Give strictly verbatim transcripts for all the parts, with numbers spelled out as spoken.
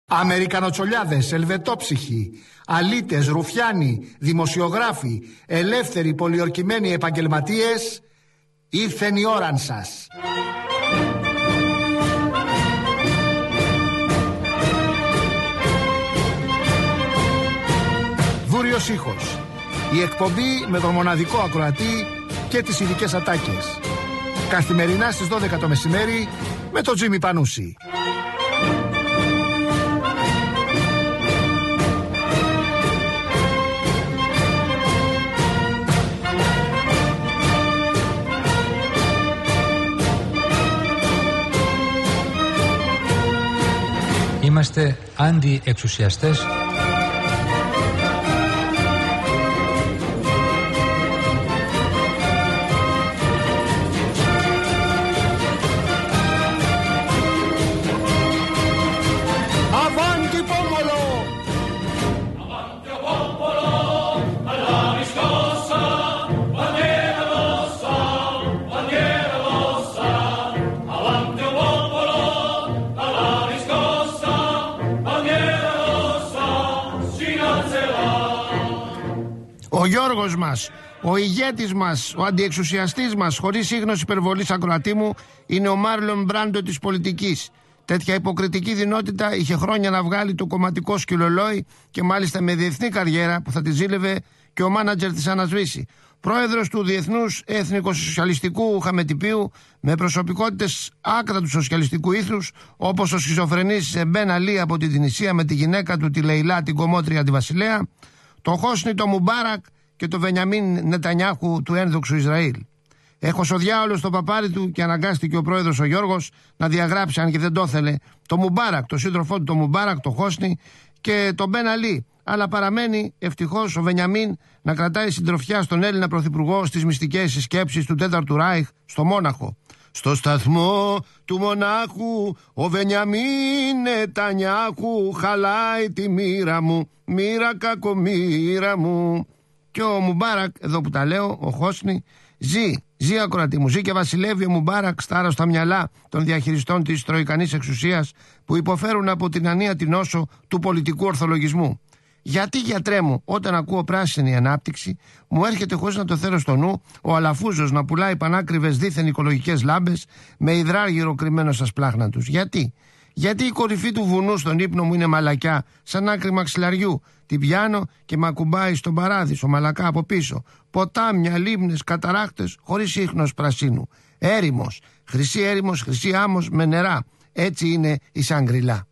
Αμερικανοτσολιάδες, ελβετόψυχοι, αλήτες, ρουφιάνοι, δημοσιογράφοι, ελεύθεροι πολιορκημένοι επαγγελματίες, ήρθεν η ώραν σας. Δούριος ήχος. Η εκπομπή με τον μοναδικό ακροατή και τις ειδικές ατάκες. Καθημερινά στις δώδεκα το μεσημέρι με τον Τζίμι Πανούση. Είμαστε αντι-εξουσιαστές. Ο Γιώργος μας, ο ηγέτης μας, ο αντιεξουσιαστής μας, χωρίς ίγνωση υπερβολής ακροατή μου, είναι ο Μάρλον Μπράντο της πολιτικής. Τέτοια υποκριτική δυνότητα είχε χρόνια να βγάλει το κομματικό σκυλολόι και μάλιστα με διεθνή καριέρα που θα τη ζήλευε και ο μάνατζερ της Άννας Βύση. Πρόεδρος του Διεθνούς Εθνικοσοσιαλιστικού Χαμετυπίου με προσωπικότητες άκρα του σοσιαλιστικού ήθους, όπως ο σχιζοφρενής Μπεν Αλή από την Τινησία με τη γυναίκα του τη Λεϊλά, την κομμότρια τη Βασιλέα, το Χόσνι το Μουμπάρακ και το Βενιαμίν Νετανιάχου του ένδοξου Ισραήλ. Έχωσε ο διάολος στο παπάρι του και αναγκάστηκε ο πρόεδρος ο Γιώργος να διαγράψει, αν και δεν το ήθελε, το Μουμπάρακ, το σύντροφό του το Μουμπάρακ, το Χόσνι και τον Μπεν Αλή. Αλλά παραμένει ευτυχώς ο Βενιαμίν να κρατάει συντροφιά στον Έλληνα πρωθυπουργό στις μυστικές συσκέψεις του Τέταρτου Ράιχ στο Μόναχο. Στο σταθμό του Μονάχου ο Βενιαμίν Νετανιάχου χαλάει τη μοίρα μου, μοίρα κακομοίρα μου. Και ο Μουμπάρακ, εδώ που τα λέω, ο Χόσνι, ζει, ζει ακροατή μου, ζει και βασιλεύει ο Μουμπάρακ στα άρρωστα μυαλά των διαχειριστών της τροικανής εξουσίας που υποφέρουν από την ανίατη νόσο του πολιτικού ορθολογισμού. Γιατί, γιατρέ μου, όταν ακούω πράσινη ανάπτυξη, μου έρχεται χωρίς να το θέλω στο νου ο Αλαφούζος να πουλάει πανάκριβες δίθεν οικολογικές λάμπες με υδράργυρο κρυμμένο στα σπλάχνα τους. Γιατί? Γιατί η κορυφή του βουνού στον ύπνο μου είναι μαλακιά, σαν άκρη μαξιλαριού. Την πιάνω και με ακουμπάει στον παράδεισο, μαλακά από πίσω. Ποτάμια, λίμνες, καταράχτες, χωρίς ίχνος πρασίνου. Έρημος, χρυσή έρημος, χρυσή άμμος με νερά. Έτσι είναι η Σαγκριλά.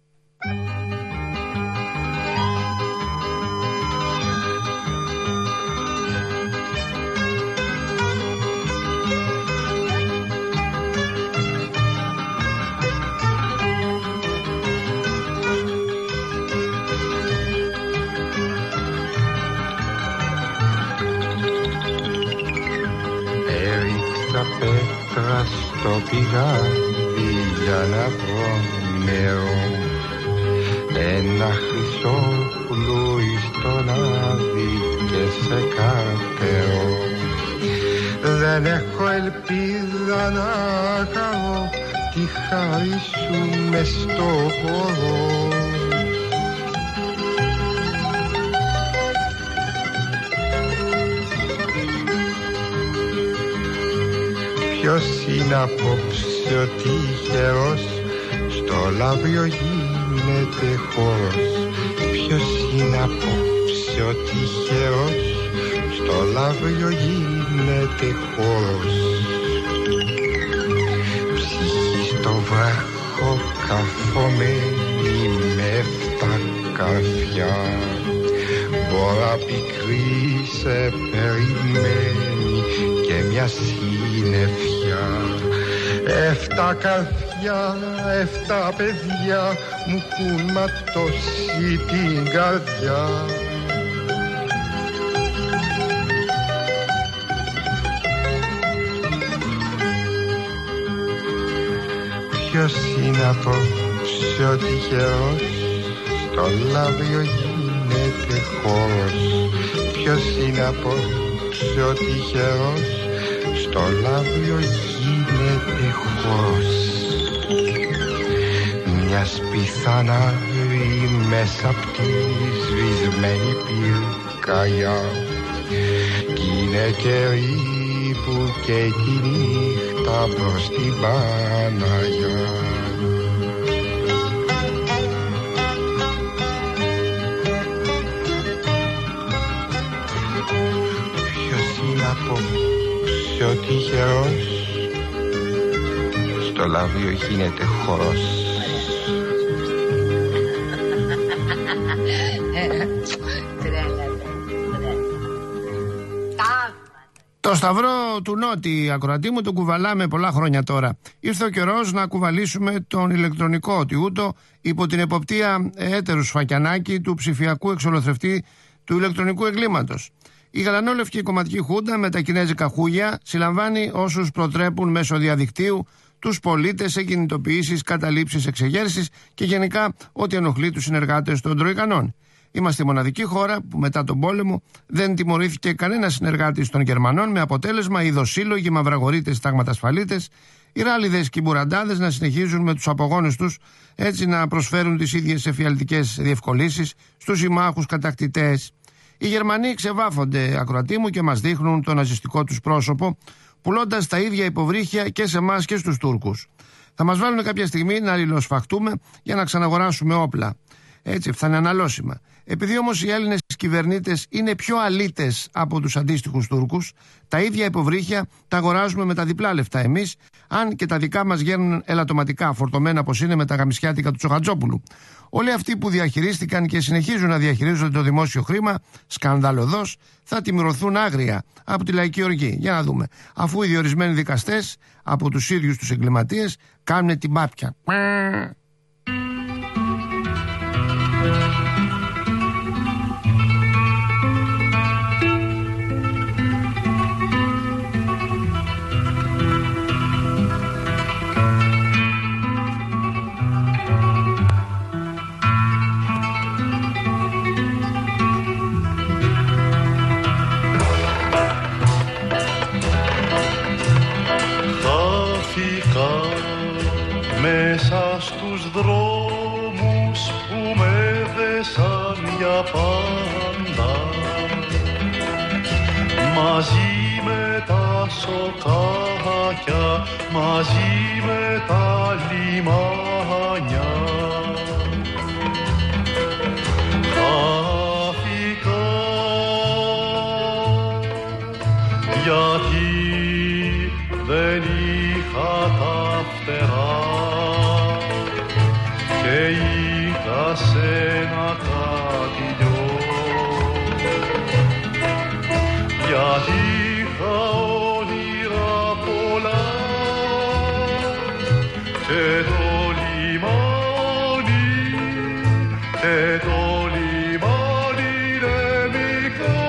Πέτρα στο πηγάδι για να βρω νερό, ένα χρυσό πουλούι στον άδει και σε καρτερό. Δεν έχω ελπίδα να χαρώ τη χάρη σου μες στο χώρο. Ποιος είναι απόψε ο τυχερός, στο λαύριο γίνεται χώρος. Ποιος είναι απόψε ο τυχερός, στο λαύριο γίνεται χώρος. Ψυχή στο βράχο καρφωμένη με εφτά καρφιά, μπόρα πικρή σε περιμένει και μια συννεφιά. Εφτά καρφιά, εφτά παιδιά μου έχουν ματώσει την καρδιά. Ποιος είναι απόψε ο τυχερός, στο λαύριο γίνεται χώρος. Ποιος είναι απόψε ο τυχερός, στο λαύριο γίνεται χώρος. Μια σπιθανάρη μέσα απ' τη σβησμένη πυρκαγιά. Κι είναι καιροί που και τη νύχτα προς την Παναγιά. Ποιος είναι απόψε ο τυχερός, στο λάβιο γίνεται χορός. Το σταυρό του Νότι, ακροατή μου, τον κουβαλάμε πολλά χρόνια τώρα. Ήρθε ο καιρός να κουβαλήσουμε τον ηλεκτρονικό τιούτο υπό την εποπτεία έτερου Σφακιανάκη, του ψηφιακού εξολοθρευτή του ηλεκτρονικού εγκλήματος. Η γαλανόλευκη κομματική χούντα με τα κινέζικα χούγια συλλαμβάνει όσους προτρέπουν μέσω διαδικτύου τους πολίτες σε κινητοποιήσεις, καταλήψεις, εξεγέρσεις και γενικά ό,τι ενοχλεί τους συνεργάτες των τροϊκανών. Είμαστε η μοναδική χώρα που μετά τον πόλεμο δεν τιμωρήθηκε κανένα συνεργάτης των Γερμανών, με αποτέλεσμα οι δοσύλλογοι, μαυραγορείτες, τάγματασφαλίτες, οι ράλιδες και οι μπουραντάδες να συνεχίζουν με τους απογόνους τους, έτσι να προσφέρουν τις ίδιες εφιαλτικές διευκολύνσεις στους συμμάχους κατακτητές. Οι Γερμανοί ξεβάφονται, ακροατή μου, και μας δείχνουν το ναζιστικό τους πρόσωπο, πουλώντας τα ίδια υποβρύχια και σε εμάς και στους Τούρκους. Θα μας βάλουν κάποια στιγμή να αλληλοσφαχτούμε για να ξαναγοράσουμε όπλα. Έτσι, θα είναι αναλώσιμα. Επειδή όμως οι Έλληνες κυβερνήτες είναι πιο αλήτες από τους αντίστοιχους Τούρκους, τα ίδια υποβρύχια τα αγοράζουμε με τα διπλά λεφτά εμείς, αν και τα δικά μας βγαίνουν ελαττωματικά, φορτωμένα όπως είναι με τα γαμισιάτικα του Τσοχατζόπουλου. Όλοι αυτοί που διαχειρίστηκαν και συνεχίζουν να διαχειρίζονται το δημόσιο χρήμα, σκανδαλωδώς, θα τιμωρηθούν άγρια από τη λαϊκή οργή. Για να δούμε. Αφού οι διορισμένοι δικαστές από τους ίδιους τους εγκληματίες κάνουν την πάπια. Μέσα στους δρόμους που με δέσαν για πάντα, μαζί με τα σοκάκια, μαζί με τα λιμάνια, χάθηκα γιατί δεν είχα τα φτερά και είχα σε ένα κατηλιό, γιατί είχα όνειρα πολλά και το λιμάνι, και το λιμάνι είναι μικρό,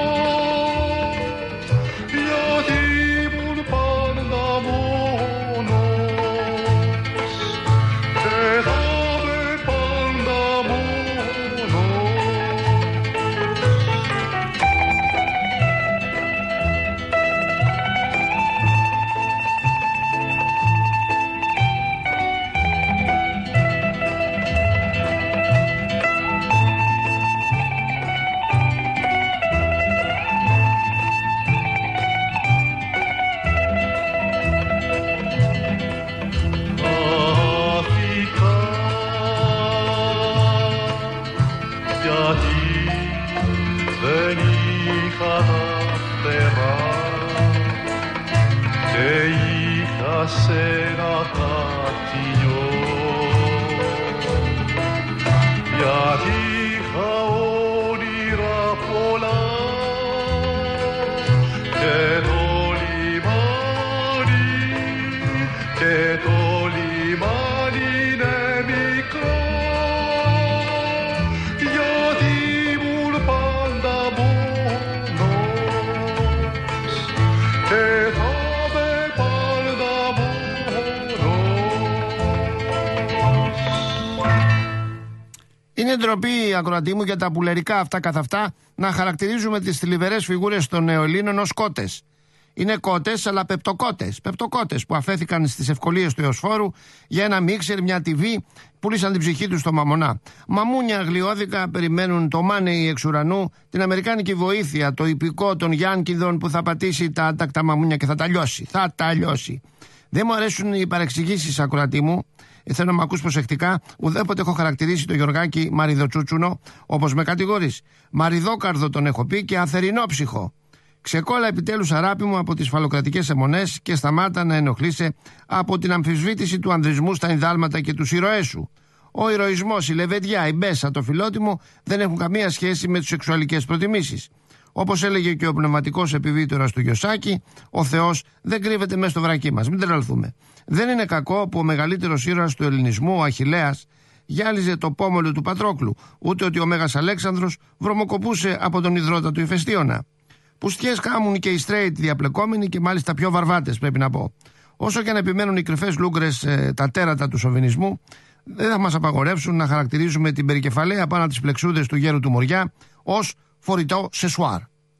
γιατί ήμουν πάντα μόνος και θα με πάντα μόνος. Γιατί δεν είχα τα φτερά και είχα σε ένα κατηλιό, γιατί είχα όνειρα πολλά και το λιμάνι, και το λιμάνι είναι μικρό, Είναι ντροπή, ακροατή μου, για τα πουλερικά αυτά καθ' αυτά να χαρακτηρίζουμε τις θλιβερές φιγούρες των νεοελλήνων ως κότες. Είναι κότες, αλλά πεπτοκότες. Πεπτοκότες που αφέθηκαν στις ευκολίες του Εωσφόρου για ένα μίξερ, μια τιβή, πουλήσαν την ψυχή τους στο μαμονά. Μαμούνια αγλιώδικα περιμένουν το μάνεϊ εξ ουρανού, την αμερικάνικη βοήθεια, το ιππικό των Γιάνκιδων που θα πατήσει τα άτακτα μαμούνια και θα τα λιώσει. Θα τα λιώσει. Δεν μου αρέσουν οι παρεξηγήσεις, ακροατή μου. Θέλω να με ακούς προσεκτικά. Ουδέποτε έχω χαρακτηρίσει τον Γιωργάκη Μαριδοτσούτσουνο, όπως με κατηγορείς. Μαριδόκαρδο τον έχω πει και αθερινόψυχο. Ξεκόλα επιτέλους, αράπη μου, από τις φαλοκρατικές αιμονές και σταμάτα να ενοχλείσαι από την αμφισβήτηση του ανδρισμού στα ενδάλματα και τους ηρωές σου. Ο ηρωισμός, η λεβεδιά, η μπέσα, το φιλότιμο δεν έχουν καμία σχέση με τις σεξουαλικές προτιμήσεις. Όπως έλεγε και ο πνευματικός επιβίτορας του Γιωσάκη, ο Θεός δεν κρύβεται μέσα στο βρακί μας. Μην τρελαθούμε. Δεν είναι κακό που ο μεγαλύτερος ήρωας του ελληνισμού, ο Αχιλλέας, γυάλιζε το πόμολο του Πατρόκλου, ούτε ότι ο Μέγας Αλέξανδρος βρωμοκοπούσε από τον ιδρώτα του Ηφαιστίωνα. Πουστιές κάμουν και οι straight διαπλεκόμενοι και μάλιστα πιο βαρβάτες, πρέπει να πω. Όσο και αν επιμένουν οι κρυφές λούγκρες, ε, τα τέρατα του σοβινισμού, δεν θα μας απαγορεύσουν να χαρακτηρίζουμε την περικεφαλαία πάνω από τις πλεξούδες του γέρου του Μοριά ως φορητό σεσουάρ.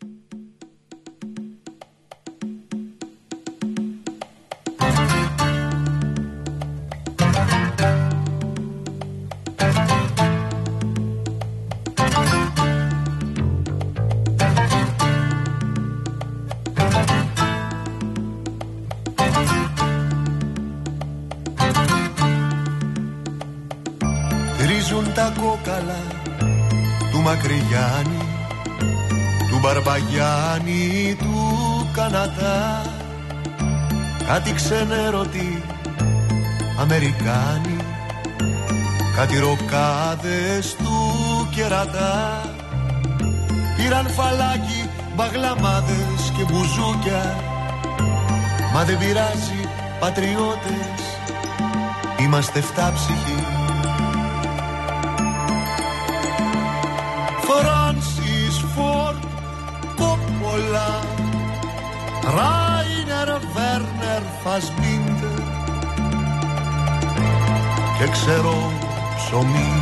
Ρίζουν τα κόκαλα του Μακρυγιάννη, του Μπαρμπαγιάννη, του Κανατά. Κάτι ξενέρωτοι Αμερικάνοι, κάτι ροκάδες του κερατά. Πήραν φαλάκι, μπαγλαμάδες και μπουζούκια. Μα δεν πειράζει, πατριώτες, είμαστε φτάψυχοι. Φράνσις Φόρντ Κόπολα, Ράινερ Βέρνερ Φασμπίντερ και ξέρω ψωμί.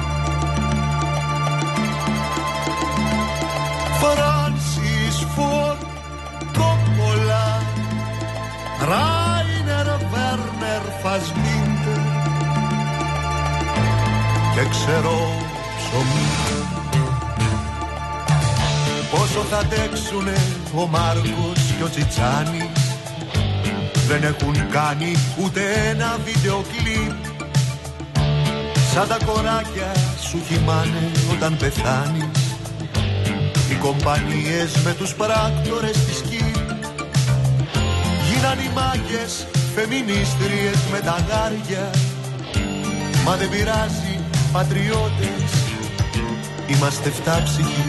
Φράνσις Φόρντ Κόπολα, Ράινερ Βέρνερ Φασμπίντερ και ξέρω ψωμί. Πόσο θα αντέξουνε ο Μάρκος και ο Τσιτσάνης, δεν έχουν κάνει ούτε ένα βίντεο κλιπ. Σαν τα κοράκια σου χυμάνε όταν πεθάνεις, οι κομπανίες με τους πράκτορες της ΚΙΠ. Γίναν οι μάγκες φεμινίστριες με τα γάρια. Μα δεν πειράζει, πατριώτες, είμαστε φτάψυχοι.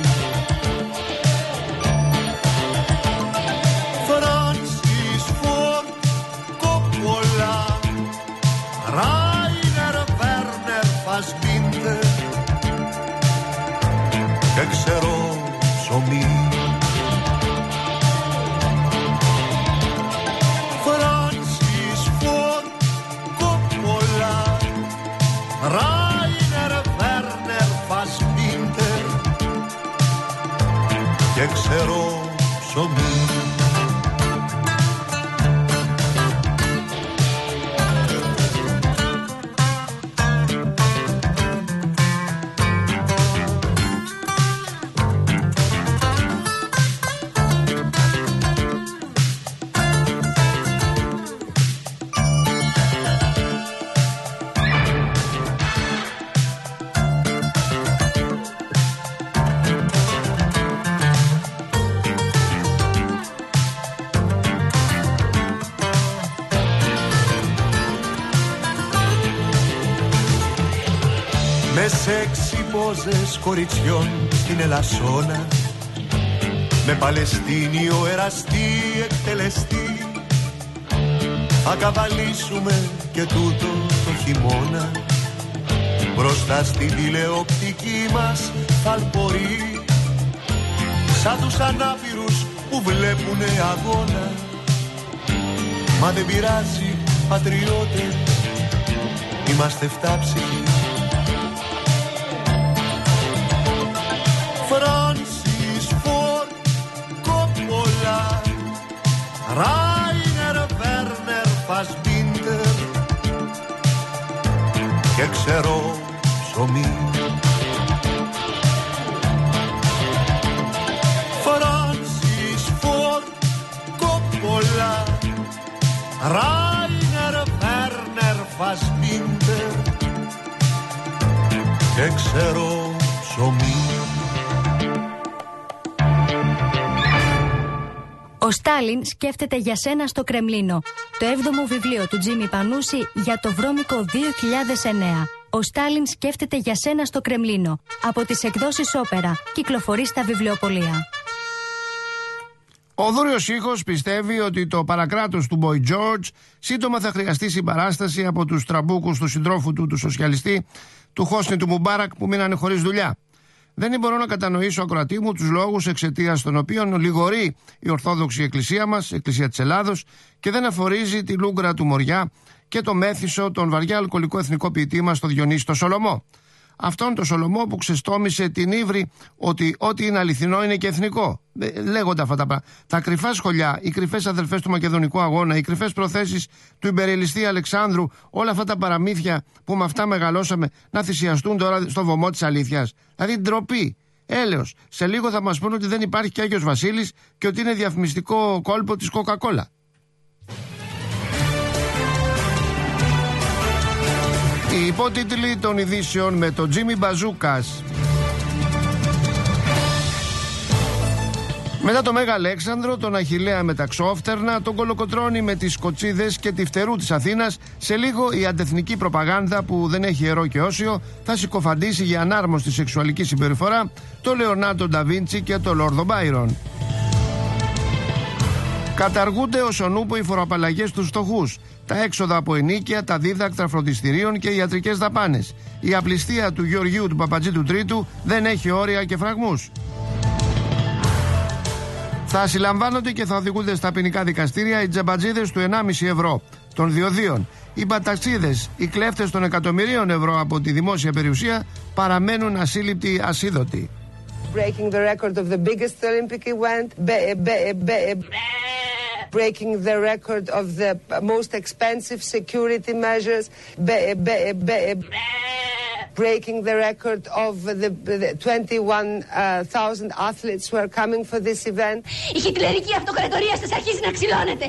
Και ξέρω ψωμί. Φράνσις Φόρντ Κόπολα, Ράινερ Βέρνερ Φασμπίντερ και ξέρω ψωμί. Με σεξι πόζες κοριτσιών στην Ελασσόνα, με Παλαιστίνιο εραστή εκτελεστή, θα καβαλήσουμε και τούτο το χειμώνα. Μπροστά στην τηλεοπτική μας θαλπορεί, σαν τους ανάπηρους που βλέπουνε αγώνα. Μα δεν πειράζει, πατριώτες, είμαστε φτάψυχοι. Φράνσις Φόρντ Κόπολα, ξερό ψωμί. Φράνσις Φορντ Κόπολα, Ράινερ Βέρνερ Φασμπίντερ και ξερό ψωμί. Ο Στάλιν σκέφτεται για σένα στο Κρεμλίνο. Το έβδομο βιβλίο του Τζίμι Πανούση για το βρώμικο δύο χιλιάδες εννέα. Ο Στάλιν σκέφτεται για σένα στο Κρεμλίνο. Από τις εκδόσεις Όπερα. Κυκλοφορεί στα βιβλιοπωλεία. Ο Δούριος Ήχος πιστεύει ότι το παρακράτος του Boy George σύντομα θα χρειαστεί συμπαράσταση από τους τραμπούκους του συντρόφου του, του σοσιαλιστή, του Χόσνη του Μουμπάρακ, που μείνανε χωρίς δουλειά. Δεν μπορώ να κατανοήσω, ακροατή μου, τους λόγους εξαιτίας των οποίων λιγορεί η Ορθόδοξη Εκκλησία μας, Εκκλησία της Ελλάδος, και δεν αφορίζει τη Λούγκρα του Μοριά και το μέθησο, τον βαριά αλκοολικό εθνικό ποιητή μας, τον Διονύση το Σολομό. Αυτόν τον Σολομό που ξεστόμησε την ύβρη ότι ό,τι είναι αληθινό είναι και εθνικό. Λέγονται αυτά τα πράγματα. Τα κρυφά σχολιά, οι κρυφές αδελφές του Μακεδονικού Αγώνα, οι κρυφές προθέσεις του υπερελιστή Αλεξάνδρου, όλα αυτά τα παραμύθια που με αυτά μεγαλώσαμε, να θυσιαστούν τώρα στο βωμό της αλήθειας. Δηλαδή ντροπή, έλεος. Σε λίγο θα μας πούνε ότι δεν υπάρχει και Άγιος Βασίλης και ότι είναι διαφημιστικό κόλπο της Coca-Cola. Οι υπότιτλοι των ειδήσεων με τον Τζίμι Μπαζούκας. Μετά το Μέγα Αλέξανδρο, τον Αχιλλέα με τα ξόφτερνα, τον Κολοκοτρώνη με τις κοτσίδες και τη φτερού της Αθήνας, σε λίγο η αντεθνική προπαγάνδα που δεν έχει ιερό και όσιο θα συκοφαντήσει για ανάρμοστη σεξουαλική συμπεριφορά το Λεωνάρντο ντα Βίντσι και το Λόρδο Μπάιρον. Καταργούνται ως ο νούπο οι φοροαπαλλαγές στους φτωχούς, τα έξοδα από ενοίκια, τα δίδακτρα φροντιστηρίων και οι ιατρικές δαπάνες. Η απληστία του Γεωργίου του Παπατζή Τρίτου δεν έχει όρια και φραγμούς. Θα συλλαμβάνονται και θα οδηγούνται στα ποινικά δικαστήρια οι τζαμπατζίδες του ενάμιση ευρώ των διοδίων. Οι μπαταξίδες, οι κλέφτες των εκατομμυρίων ευρώ από τη δημόσια περιουσία παραμένουν ασύλληπτοι, ασίδωτοι. Breaking the record of the biggest Olympic event, be, be, be, breaking the record of the most expensive security measures, be, be, be, breaking the record of the, the twenty-one thousand athletes who are coming for this event. Η χιτλερική αυτοκρατορία σας αρχίζει να ξυλώνεται.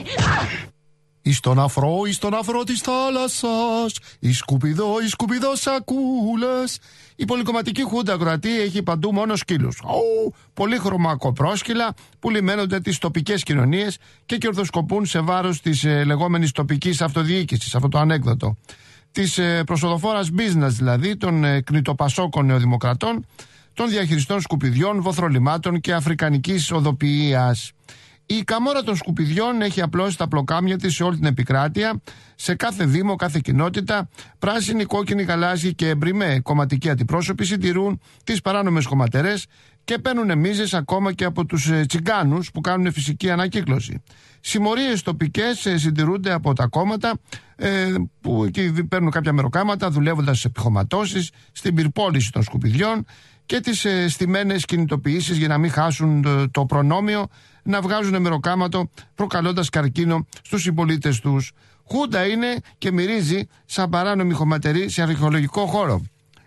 Εις τον αφρό, εις τον αφρό της θάλασσας, εις σκουπιδό, εις σκουπιδό σακούλες. Η πολυκομματική χούντα, ακροατή, έχει παντού μόνο σκύλους. Ου, πολύχρωμα κοπρόσκυλα που λιμένονται τις τοπικές κοινωνίες και κερδοσκοπούν σε βάρος της ε, λεγόμενης τοπικής αυτοδιοίκησης, αυτό το ανέκδοτο. Της ε, προσοδοφόρας business, δηλαδή των ε, κνητοπασόκων νεοδημοκρατών, των διαχειριστών σκουπιδιών, βοθρολιμάτων και αφρικανικής οδοποιίας. Η καμόρα των σκουπιδιών έχει απλώσει τα πλοκάμια της σε όλη την επικράτεια, σε κάθε δήμο, κάθε κοινότητα. Πράσινοι, κόκκινοι, γαλάζιοι και εμπριμέ κομματικοί αντιπρόσωποι συντηρούν τις παράνομες χωματερές και παίρνουν μίζες ακόμα και από τους τσιγκάνους που κάνουν φυσική ανακύκλωση. Συμμορίες τοπικές συντηρούνται από τα κόμματα ε, που εκεί παίρνουν κάποια μεροκάματα δουλεύοντας σε επιχωματώσεις, στην πυρπόληση των σκουπιδιών και τις ε, στημένες κινητοποιήσεις για να μην χάσουν το, το προνόμιο να βγάζουν μεροκάματο προκαλώντας καρκίνο στους συμπολίτες τους. Χούντα είναι και μυρίζει σαν παράνομη χωματερή σε αρχαιολογικό χώρο.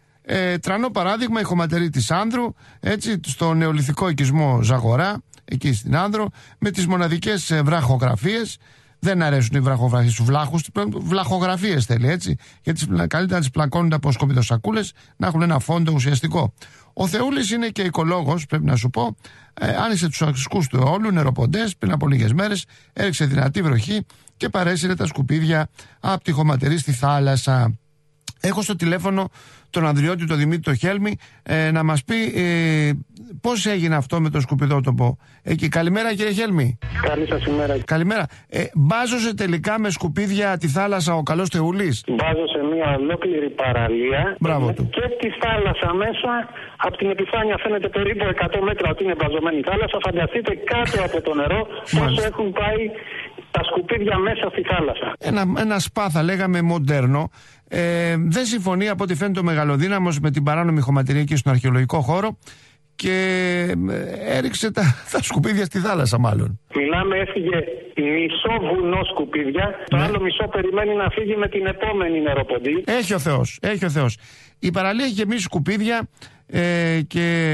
Ε, τρανό παράδειγμα η χωματερή της Άνδρου, έτσι, στο νεολιθικό οικισμό Ζαγορά, εκεί στην Άνδρο, με τις μοναδικές ε, βραχογραφίες. Δεν αρέσουν οι βραχογραφίες στους βλάχους, βλαχογραφίες θέλει, έτσι, γιατί καλύτερα να τις πλακώνουν από σκουπιδοσακούλες, να έχουν ένα φόντο ουσιαστικό. Ο Θεούλης είναι και οικολόγος, πρέπει να σου πω. Ε, άνοιξε τους ασκούς του αιώλου, νεροποντές, πριν από λίγες μέρες, έριξε δυνατή βροχή και παρέσυρε τα σκουπίδια από τη χωματερή στη θάλασσα. Έχω στο τηλέφωνο τον Ανδριώτη, τον Δημήτρη, τον Χέλμη, ε, να μας πει ε, πώς έγινε αυτό με το σκουπιδότοπο εκεί. Καλημέρα, κύριε Χέλμη. Καλή σας ημέρα. Καλημέρα. Ε, μπάζωσε τελικά με σκουπίδια τη θάλασσα ο καλός Θεούλης? Μπάζωσε μια ολόκληρη παραλία. Μπράβο του. Και τη θάλασσα μέσα, από την επιφάνεια φαίνεται περίπου εκατό μέτρα ότι είναι μπαζωμένη η θάλασσα. Φανταστείτε κάτω από το νερό πόσο έχουν πάει τα σκουπίδια μέσα στη θάλασσα. Ένα, ένα σπά, θα λέγαμε, μοντέρνο. Ε, δεν συμφωνεί από ό,τι φαίνεται ο μεγαλοδύναμος με την παράνομη χωματερία εκεί στον αρχαιολογικό χώρο και έριξε τα, τα σκουπίδια στη θάλασσα μάλλον. Μιλάμε, έφυγε μισό βουνό σκουπίδια, το ναι. άλλο μισό περιμένει να φύγει με την επόμενη νεροποντή. Έχει ο Θεός, έχει ο Θεός. Η παραλία έχει γεμίσει σκουπίδια ε, και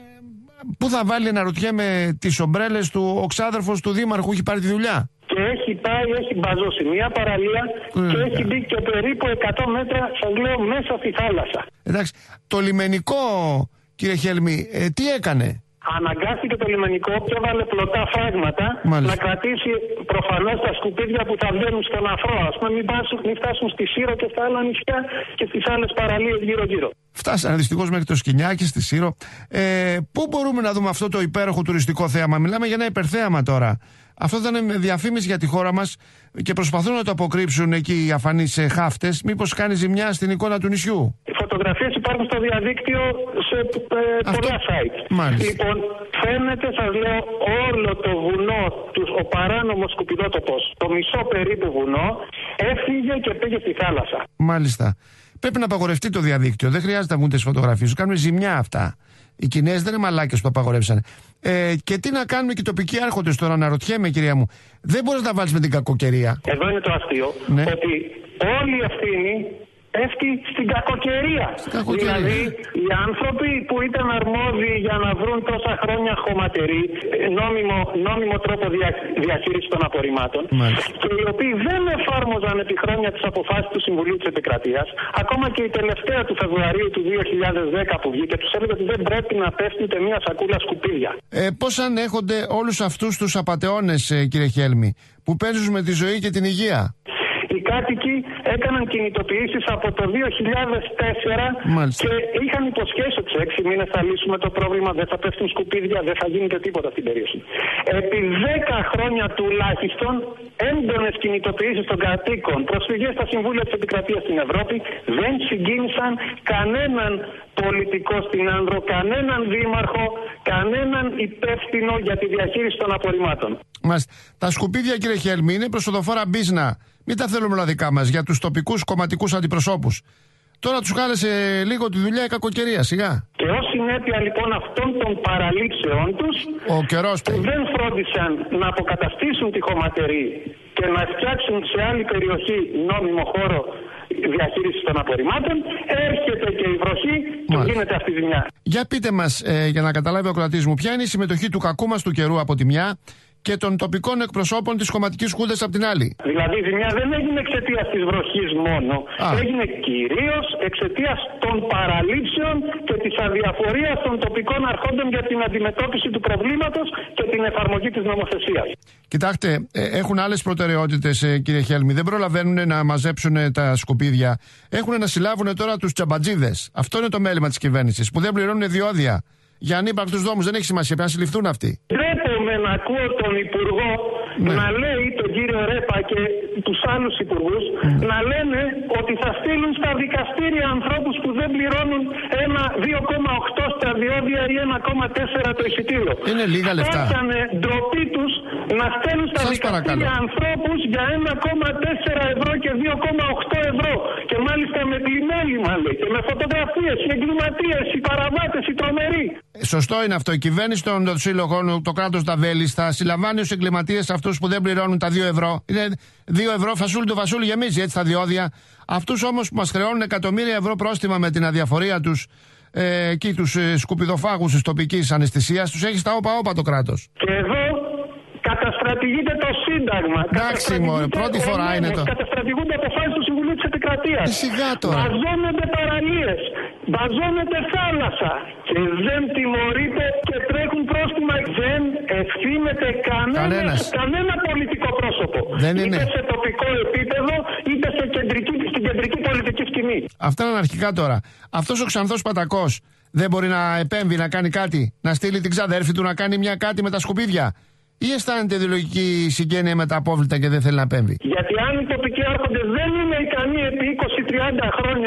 πού θα βάλει, αναρωτιέμαι, τις ομπρέλες του ο ξάδερφος του Δήμαρχου, έχει πάρει τη δουλειά. Και έχει πάει, έχει μπαζώσει μια παραλία mm. και έχει μπει και περίπου εκατό μέτρα, σας λέω, μέσα στη θάλασσα. Εντάξει, το λιμενικό, κύριε Χέλμη, ε, τι έκανε? Αναγκάστηκε το λιμενικό και έβαλε πλωτά φράγματα. Μάλιστα. Να κρατήσει προφανώς τα σκουπίδια που θα βγαίνουν στον αφρό. Ας πούμε, μην, πάσουν, μην φτάσουν στη Σύρο και στα άλλα νησιά και στις άλλες παραλίες γύρω-γύρω. Φτάσανε δυστυχώς μέχρι το Σκηνιάκι, στη Σύρο. Ε, πού μπορούμε να δούμε αυτό το υπέροχο τουριστικό θέαμα? Μιλάμε για ένα υπερθέαμα τώρα. Αυτό ήταν διαφήμιση για τη χώρα μας και προσπαθούν να το αποκρύψουν εκεί οι αφανείς χάφτες. Μήπως κάνει ζημιά στην εικόνα του νησιού? Οι φωτογραφίες υπάρχουν στο διαδίκτυο σε ε, πολλά site. Μάλιστα. Λοιπόν, φαίνεται, σας λέω, όλο το βουνό, τους, ο παράνομος σκουπιδότοπος, το μισό περίπου βουνό, έφυγε και πήγε στη θάλασσα. Μάλιστα. Πρέπει να απαγορευτεί το διαδίκτυο. Δεν χρειάζεται να βγουν τις φωτογραφίες. Κάνουν ζημιά αυτά. Οι Κινέζοι δεν είναι μαλάκες που απαγορεύσανε. Ε, και τι να κάνουμε και οι τοπικοί άρχοντες τώρα, αναρωτιέμαι, κυρία μου. Δεν μπορείς να βάλεις με την κακοκαιρία. Εδώ είναι το αστείο. Ναι. Ότι όλη η ευθύνη πέφτει στην κακοκαιρία. κακοκαιρία. Δηλαδή, οι άνθρωποι που ήταν αρμόδιοι για να βρουν τόσα χρόνια χωματερή, νόμιμο, νόμιμο τρόπο δια, διαχείρισης των απορριμμάτων, μάλιστα, και οι οποίοι δεν εφάρμοζαν επί χρόνια τις αποφάσεις του Συμβουλίου της Επικρατείας, ακόμα και η τελευταία του Φεβρουαρίου του δύο χιλιάδες δέκα που βγήκε, τους έλεγε ότι δεν πρέπει να πέφτει ούτε μία σακούλα σκουπίδια. Ε, πώς ανέχονται όλους αυτούς τους απατεώνες, ε, κύριε Χέλμη, που παίζουν με τη ζωή και την υγεία? Οι κάτοικοι έκαναν κινητοποιήσεις από το δύο χιλιάδες τέσσερα. Μάλιστα. Και είχαν υποσχέσει ότι σε έξι μήνες θα λύσουμε το πρόβλημα, δεν θα πέφτουν σκουπίδια, δεν θα γίνεται τίποτα στην περιοχή. Επί δέκα χρόνια τουλάχιστον, έντονες κινητοποιήσεις των κατοίκων, προσφυγές στα Συμβούλια της Επικρατείας στην Ευρώπη, δεν συγκίνησαν κανέναν πολιτικό στην Άνδρο, κανέναν δήμαρχο, κανέναν υπεύθυνο για τη διαχείριση των απορριμμάτων. Μάλιστα. Τα σκουπίδια, κύριε Χέλμη, είναι προσοδοφόρα μπίζνα. Μην τα θέλουμε όλα δικά μας, για τους τοπικούς κομματικούς αντιπροσώπους. Τώρα τους χάλεσε λίγο τη δουλειά η κακοκαιρία, σιγά. Και ως συνέπεια λοιπόν αυτών των παραλήψεών τους, ο καιρός που δεν φρόντισαν να αποκαταστήσουν τη χωματερή και να φτιάξουν σε άλλη περιοχή νόμιμο χώρο διαχείρισης των απορριμμάτων, έρχεται και η βροχή και Μάλιστα. γίνεται αυτή η ζημιά. Για πείτε μας, ε, για να καταλάβει ο κρατής μου, ποια είναι η συμμετοχή του κακού μας του καιρού από τη μια και των τοπικών εκπροσώπων της κομματικής χούντας από την άλλη? Δηλαδή η ζημιά δεν έγινε εξαιτίας της βροχής μόνο. Α. Έγινε κυρίως εξαιτίας των παραλήψεων και της αδιαφορίας των τοπικών αρχόντων για την αντιμετώπιση του προβλήματος και την εφαρμογή της νομοθεσίας. Κοιτάξτε, έχουν άλλες προτεραιότητες, κύριε Χέλμη. Δεν προλαβαίνουν να μαζέψουν τα σκουπίδια. Έχουν να συλλάβουν τώρα τους τσαμπατζίδες. Αυτό είναι το μέλημα της κυβέρνησης, που δεν πληρώνουν διόδια για ανύπαρκτους δρόμους. Δεν έχει σημασία, πρέπει να συλληφθούν αυτοί. Ντρέπομαι να ακούω τον Υπουργό ναι. να λέει, τον κύριο Ρέπα και τους άλλους υπουργούς, ναι. να λένε ότι θα στείλουν στα δικαστήρια ανθρώπους που δεν πληρώνουν ένα δύο κόμμα οκτώ στα διόδια ή ένα κόμμα τέσσερα το εισιτήριο. Είναι λίγα λεφτά. Φτάσανε ντροπή τους να στέλνουν στα Σας δικαστήρια παρακαλώ. ανθρώπους για ένα κόμμα τέσσερα ευρώ και δύο κόμμα οκτώ ευρώ. Και μάλιστα με πλημέλημα, λέει, και με φωτογραφίες, οι εγκληματίες, οι παραβάτες, οι τρομεροί. Σωστό είναι αυτό. Η κυβέρνηση των σύλλογων, το κράτος τα βέλη, θα συλλαμβάνει ως εγκληματίες αυτούς που δεν πληρώνουν τα δύο ευρώ. Είναι δύο ευρώ φασούλι του φασούλι γεμίζει έτσι τα διόδια. Αυτούς όμως που μας χρεώνουν εκατομμύρια ευρώ πρόστιμα με την αδιαφορία τους ε, εκεί τους ε, σκουπιδοφάγους της τοπικής αναισθησίας, τους έχει στα όπα-όπα το κράτος. Και εδώ καταστρατηγείται το Σύνταγμα. Εντάξει, μωρέ, πρώτη φορά είναι το. Καταστρατηγούνται αποφάσεις του Συμβουλίου της Επικρατείας. Σιγά τώρα. Μπαζώνονται παραλίες, μπαζώνεται θάλασσα και δεν τιμωρείται και τρέχουν πρόστιμα. Δεν ευθύνεται κανένα, κανένα πολιτικό πρόσωπο. Δεν είναι. Είτε σε τοπικό επίπεδο, είτε σε κεντρική, στην κεντρική πολιτική σκηνή. Αυτά είναι αναρχικά τώρα. Αυτός ο Ξανθός Πατακός δεν μπορεί να επέμβει, να κάνει κάτι, να στείλει την ξαδέρφη του να κάνει μια κάτι με τα σκουπίδια? Ή αισθάνεται ιδεολογική συγγένεια με τα απόβλητα και δεν θέλει να επέμβει? Γιατί αν οι τοπικοί άρχοντες δεν είναι ικανοί επί είκοσι τριάντα χρόνια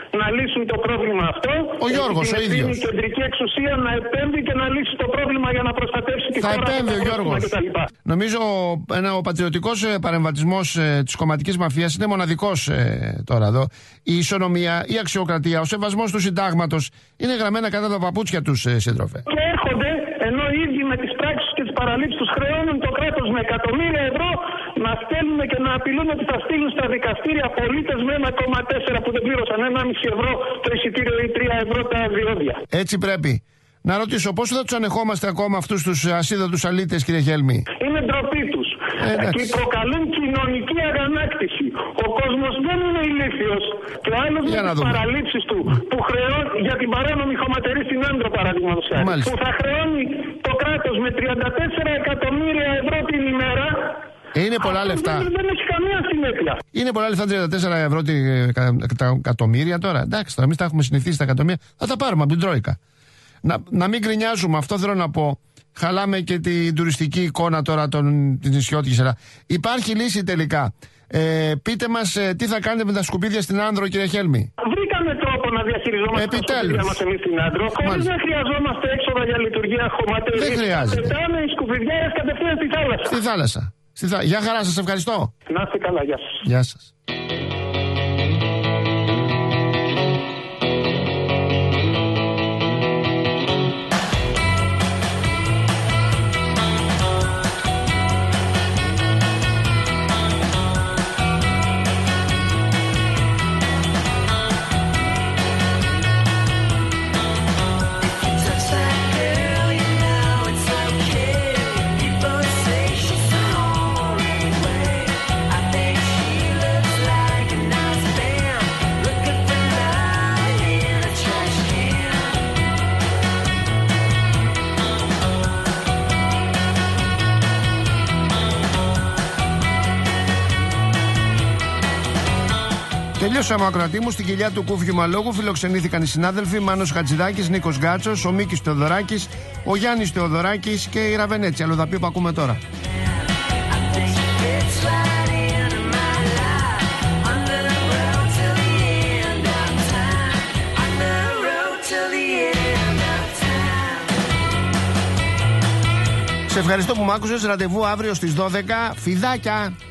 να λύσουν το πρόβλημα αυτό. Ο Γιώργος ο ίδιος. Η κεντρική εξουσία να επέμβει και να λύσει το πρόβλημα για να προστατεύσει τη θα χώρα. Θα επέμβει ο Γιώργος. Νομίζω ένα, ο πατριωτικός παρεμβατισμός ε, της κομματικής μαφίας είναι μοναδικός ε, τώρα εδώ. Η ισονομία, η αξιοκρατία, ο σεβασμός του συντάγματος είναι γραμμένα κατά τα παπούτσια τους, ε, σύντροφε. Και έρχονται, ενώ οι ίδιοι με τις πράξεις και τις παραλήψεις τους χρεώνουν το κράτος με εκατομμύρια ευρώ, να στέλνουν και να απειλούν ότι θα στείλουν στα δικαστήρια πολίτες με ένα κόμμα τέσσερα που δεν πλήρωσαν ένα κόμμα πέντε ευρώ το εισιτήριο ή τρία ευρώ τα διόδια. Έτσι πρέπει. Να ρωτήσω, πόσο θα τους ανεχόμαστε ακόμα αυτούς τους ασίδωτους αλήτες, κύριε Χέλμη? Είναι ντροπή τους. Ε, και προκαλούν κοινωνική αγανάκτηση. Ο κόσμος δεν είναι ηλίθιος. Και ο άλλος με τις παραλήψεις του που χρεώνει για την παράνομη χωματερή στην Άντρο, παραδείγματος χάρη, που θα χρεώνει το κράτος με τριάντα τέσσερα εκατομμύρια ευρώ την ημέρα. Είναι πολλά λεφτά. Δεν, δεν έχει καμία συνέπεια. Είναι πολλά λεφτά, τριάντα τέσσερα ευρώ τη, κα, τα εκατομμύρια τώρα. Εντάξει, τώρα εμείς τα έχουμε συνηθίσει τα εκατομμύρια. Θα τα πάρουμε από την Τρόικα. Να, να μην γκρινιάζουμε, αυτό θέλω να πω. Χαλάμε και την τουριστική εικόνα τώρα της νησιώτικης Ελλάδα. Υπάρχει λύση τελικά. Ε, πείτε μας ε, τι θα κάνετε με τα σκουπίδια στην Άνδρο, κύριε Χέλμη. Βρήκαμε τρόπο να διαχειριζόμαστε Επιτέλους. τα σκουπίδια μας εμείς στην Άνδρο, χωρίς να χρειαζόμαστε έξοδα για λειτουργία χωματερής. Δεν χρειάζεται. Πετάμε οι σκουπιδιάρες κατευθείαν στη θάλασσα. Στη θάλασσα. Στη θά... Γεια χαρά, σας ευχαριστώ. Να είστε καλά, γεια σας. Γεια σας. Τελειώσαμε, ακροατή μου. Στην κοιλιά του Κούφιου Μαλόγου φιλοξενήθηκαν οι συνάδελφοι Μάνος Χατζηδάκης, Νίκος Γκάτσος, ο Μίκης Θεοδωράκης, ο Γιάννης Θεοδωράκης και η Ραβενέτσι. Αλλοδαπή που ακούμε τώρα. Σε ευχαριστώ που μ' άκουσες. Ραντεβού αύριο στις δώδεκα. Φιδάκια!